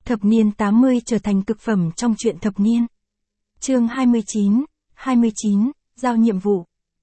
Thập niên 80 trở thành cực phẩm trong truyện thập niên. Chương 29, giao nhiệm vụ.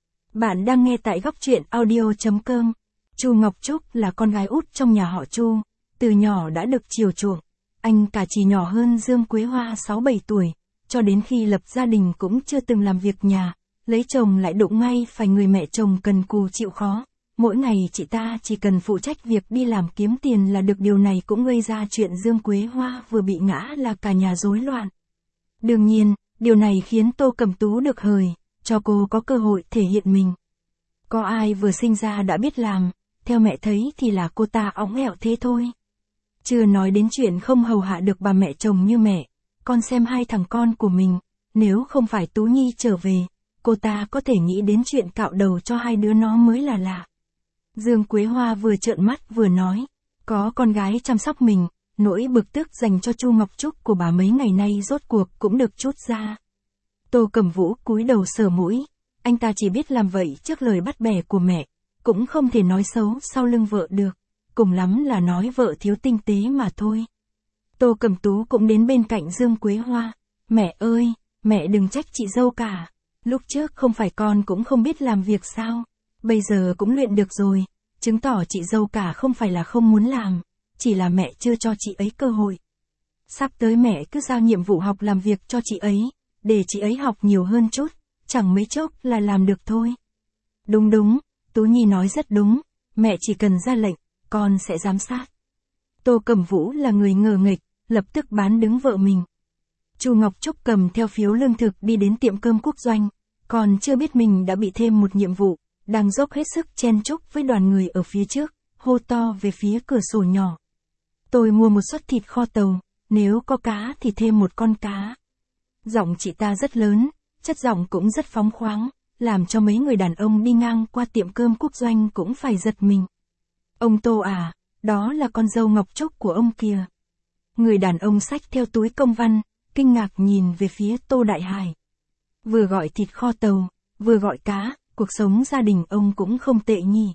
Bạn đang nghe tại góc truyện audio.com. Chu Ngọc Trúc là con gái út trong nhà họ Chu, từ nhỏ đã được chiều chuộng. Anh cả chỉ nhỏ hơn Dương Quế Hoa 6-7 tuổi, cho đến khi lập gia đình cũng chưa từng làm việc nhà, lấy chồng lại đụng ngay phải người mẹ chồng cần cù chịu khó. Mỗi ngày chị ta chỉ cần phụ trách việc đi làm kiếm tiền là được, điều này cũng gây ra chuyện Dương Quế Hoa vừa bị ngã là cả nhà rối loạn. Đương nhiên, điều này khiến Tô Cẩm Tú được hời, cho cô có cơ hội thể hiện mình. Có ai vừa sinh ra đã biết làm, theo mẹ thấy thì là cô ta óng ẹo thế thôi. Chưa nói đến chuyện không hầu hạ được bà mẹ chồng như mẹ, con xem hai thằng con của mình, nếu không phải Tú Nhi trở về, cô ta có thể nghĩ đến chuyện cạo đầu cho hai đứa nó mới là lạ. Dương Quế Hoa vừa trợn mắt vừa nói, có con gái chăm sóc mình, nỗi bực tức dành cho Chu Ngọc Trúc của bà mấy ngày nay rốt cuộc cũng được trút ra. Tô Cẩm Vũ cúi đầu sờ mũi, anh ta chỉ biết làm vậy trước lời bắt bẻ của mẹ, cũng không thể nói xấu sau lưng vợ được, cùng lắm là nói vợ thiếu tinh tế mà thôi. Tô Cẩm Tú cũng đến bên cạnh Dương Quế Hoa, mẹ ơi, mẹ đừng trách chị dâu cả, lúc trước không phải con cũng không biết làm việc sao, bây giờ cũng luyện được rồi, chứng tỏ chị dâu cả không phải là không muốn làm, chỉ là mẹ chưa cho chị ấy cơ hội. Sắp tới mẹ cứ giao nhiệm vụ học làm việc cho chị ấy, để chị ấy học nhiều hơn chút, chẳng mấy chốc là làm được thôi. Đúng, Tú Nhi nói rất đúng, mẹ chỉ cần ra lệnh, con sẽ giám sát. Tô Cẩm Vũ là người ngờ nghịch, lập tức bán đứng vợ mình. Chu Ngọc Trúc cầm theo phiếu lương thực đi đến tiệm cơm quốc doanh, còn chưa biết mình đã bị thêm một nhiệm vụ, đang dốc hết sức chen chúc với đoàn người ở phía trước, hô to về phía cửa sổ nhỏ. Tôi mua một suất thịt kho tàu, nếu có cá thì thêm một con cá. Giọng chị ta rất lớn, chất giọng cũng rất phóng khoáng, làm cho mấy người đàn ông đi ngang qua tiệm cơm quốc doanh cũng phải giật mình. Ông Tô à, đó là con dâu Ngọc Trúc của ông kìa. Người đàn ông xách theo túi công văn, kinh ngạc nhìn về phía Tô Đại Hải. Vừa gọi thịt kho tàu, vừa gọi cá, cuộc sống gia đình ông cũng không tệ nhỉ.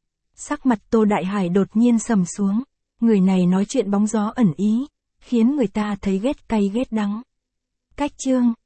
Sắc mặt Tô Đại Hải đột nhiên sầm xuống, người này nói chuyện bóng gió ẩn ý, khiến người ta thấy ghét cay ghét đắng. Cách chương